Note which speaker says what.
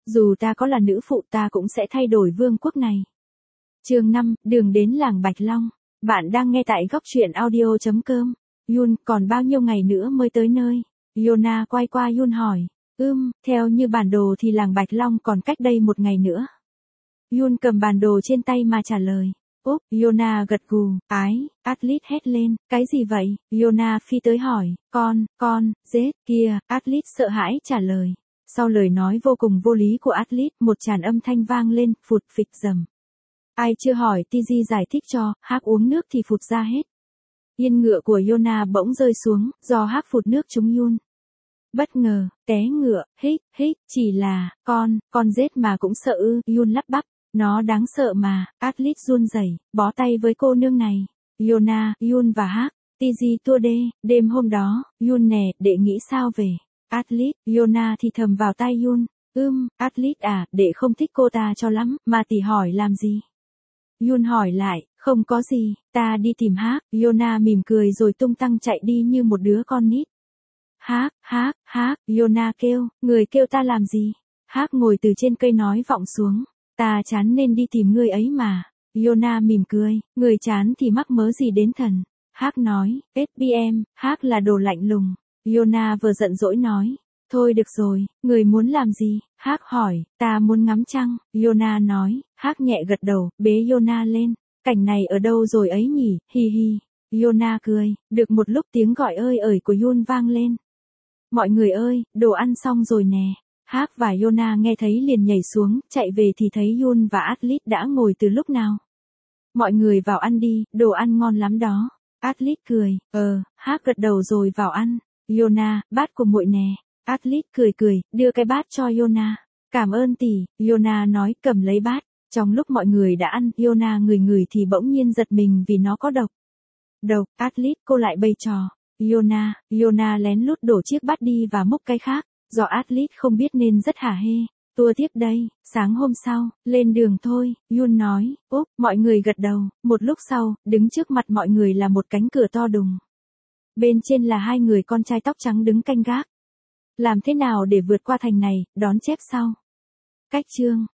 Speaker 1: Dù ta có là nữ phụ ta cũng sẽ thay đổi vương quốc này. Chương 5, đường đến làng Bạch Long. Bạn đang nghe tại góc truyện audio.com. Yun, còn bao nhiêu ngày nữa mới tới nơi? Yona quay qua Yun hỏi. Theo như bản đồ thì làng Bạch Long còn cách đây 1 ngày nữa. Yun cầm bản đồ trên tay mà trả lời. Yona gật gù, Atlit hét lên, cái gì vậy? Yona phi tới hỏi, con, giết, kia, Atlit sợ hãi trả lời. Sau lời nói vô cùng vô lý của Atlit, một tràng âm thanh vang lên, phụt phịch rầm. Ai chưa hỏi Tiji giải thích cho, Hắc uống nước thì phụt ra hết. Yên ngựa của Yona bỗng rơi xuống, do Hắc phụt nước trúng Yun. Bất ngờ, té ngựa, hích, chỉ là, con giết mà cũng sợ ư, Yun lắp bắp. Nó đáng sợ mà, Atlit run rẩy, bó tay với cô nương này. Yona, Yun và Hắc, Tiji tua đê, đêm hôm đó, Yun nè, đệ nghĩ sao về? Atlit, Yona thì thầm vào tai Yun. Atlit à, đệ không thích cô ta cho lắm, mà tỷ hỏi làm gì? Yun hỏi lại, không có gì, ta đi tìm Hắc. Yona mỉm cười rồi tung tăng chạy đi như một đứa con nít. Hắc, Yona kêu, người kêu ta làm gì? Hắc ngồi từ trên cây nói vọng xuống. Ta chán nên đi tìm ngươi ấy mà. Yona mỉm cười, người chán thì mắc mớ gì đến thần. Hắc nói, SBM, Hắc là đồ lạnh lùng. Yona vừa giận dỗi nói, thôi được rồi, người muốn làm gì? Hắc hỏi, ta muốn ngắm trăng. Yona nói, Hắc nhẹ gật đầu, bế Yona lên. Cảnh này ở đâu rồi ấy nhỉ, hi hi. Yona cười, được một lúc tiếng gọi ơi ởi của Yun vang lên. Mọi người ơi, đồ ăn xong rồi nè. Hắc và Yona nghe thấy liền nhảy xuống, chạy về thì thấy Yun và Atlit đã ngồi từ lúc nào. Mọi người vào ăn đi, đồ ăn ngon lắm đó. Atlit cười, Hắc gật đầu rồi vào ăn. Yona, bát của muội nè. Atlit cười, đưa cái bát cho Yona. Cảm ơn tỷ, Yona nói cầm lấy bát. Trong lúc mọi người đã ăn, Yona ngửi thì bỗng nhiên giật mình vì nó có độc. Độc, Atlit cô lại bày trò. Yona lén lút đổ chiếc bát đi và múc cái khác. Do Atlit không biết nên rất hả hê. Tua tiếp đây, sáng hôm sau, lên đường thôi, Yun nói, mọi người gật đầu, một lúc sau, đứng trước mặt mọi người là một cánh cửa to đùng. Bên trên là 2 người con trai tóc trắng đứng canh gác. Làm thế nào để vượt qua thành này, đón chép sau. Cách chương